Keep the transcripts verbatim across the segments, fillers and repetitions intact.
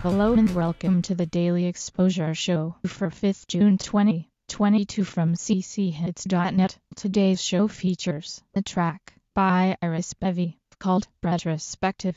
Hello and welcome to the Daily Exposure Show for fifth June twenty twenty-two from c c hits dot net. Today's show features a track by Iris Bevy called Retrospective.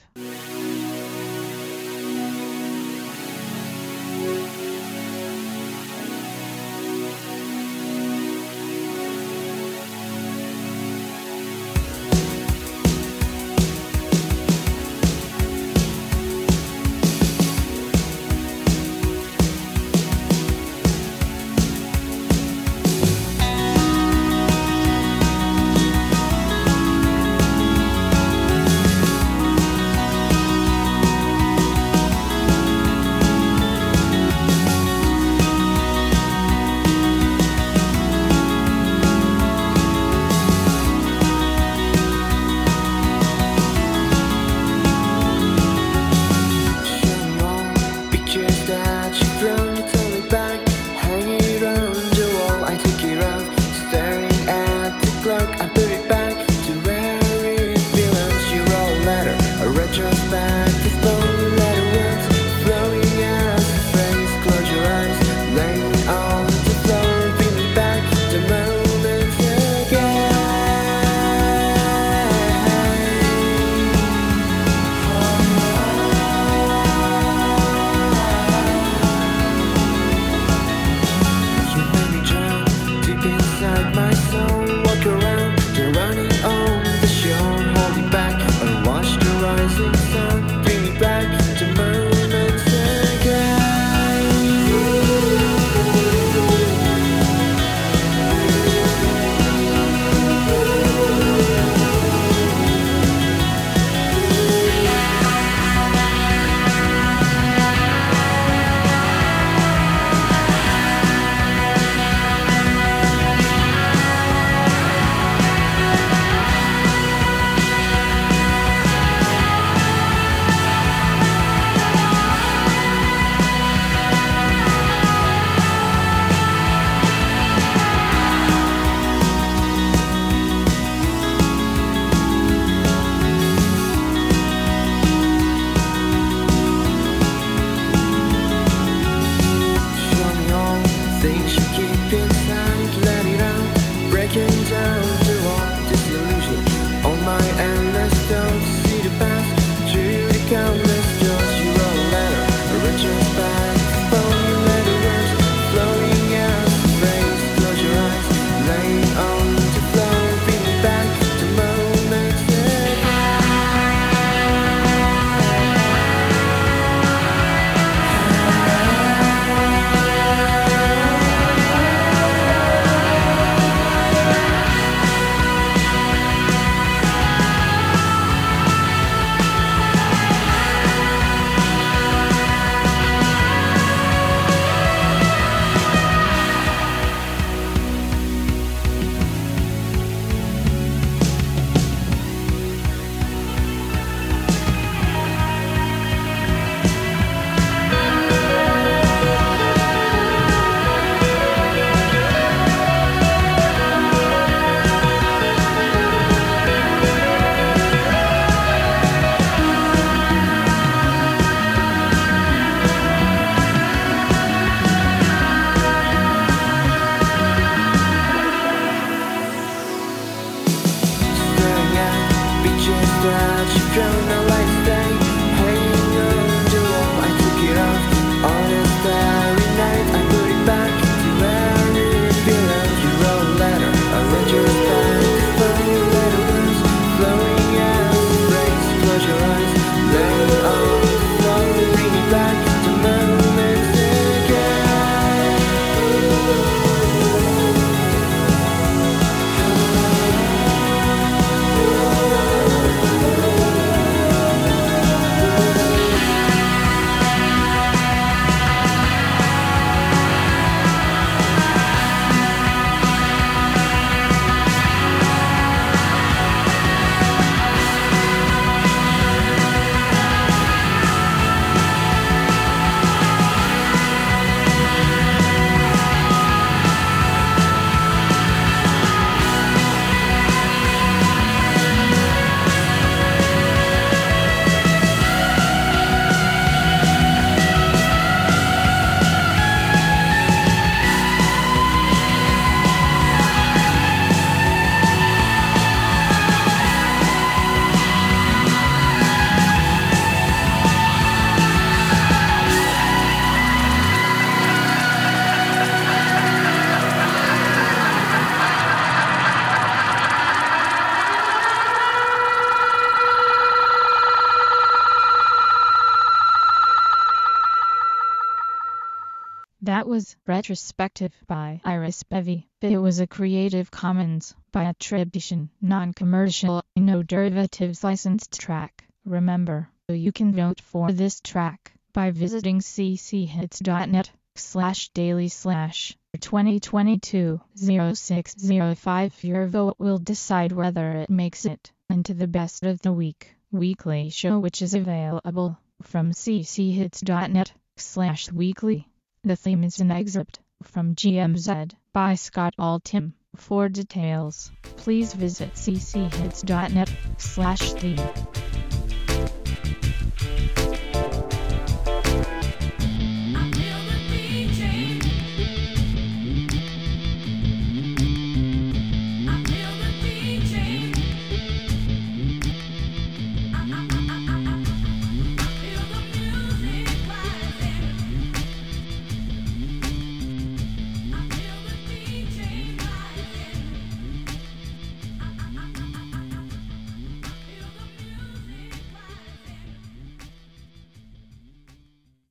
That was Retrospective by Iris Bevy. It was a Creative Commons by attribution, non-commercial, no derivatives licensed track. Remember, you can vote for this track by visiting cchits.net slash daily slash twenty twenty-two oh six oh five. Your vote will decide whether it makes it into the Best of the Week weekly show, which is available from cchits.net slash weekly. The theme is an excerpt from G M Z by Scott Altham. For details, please visit cchits.net slash theme.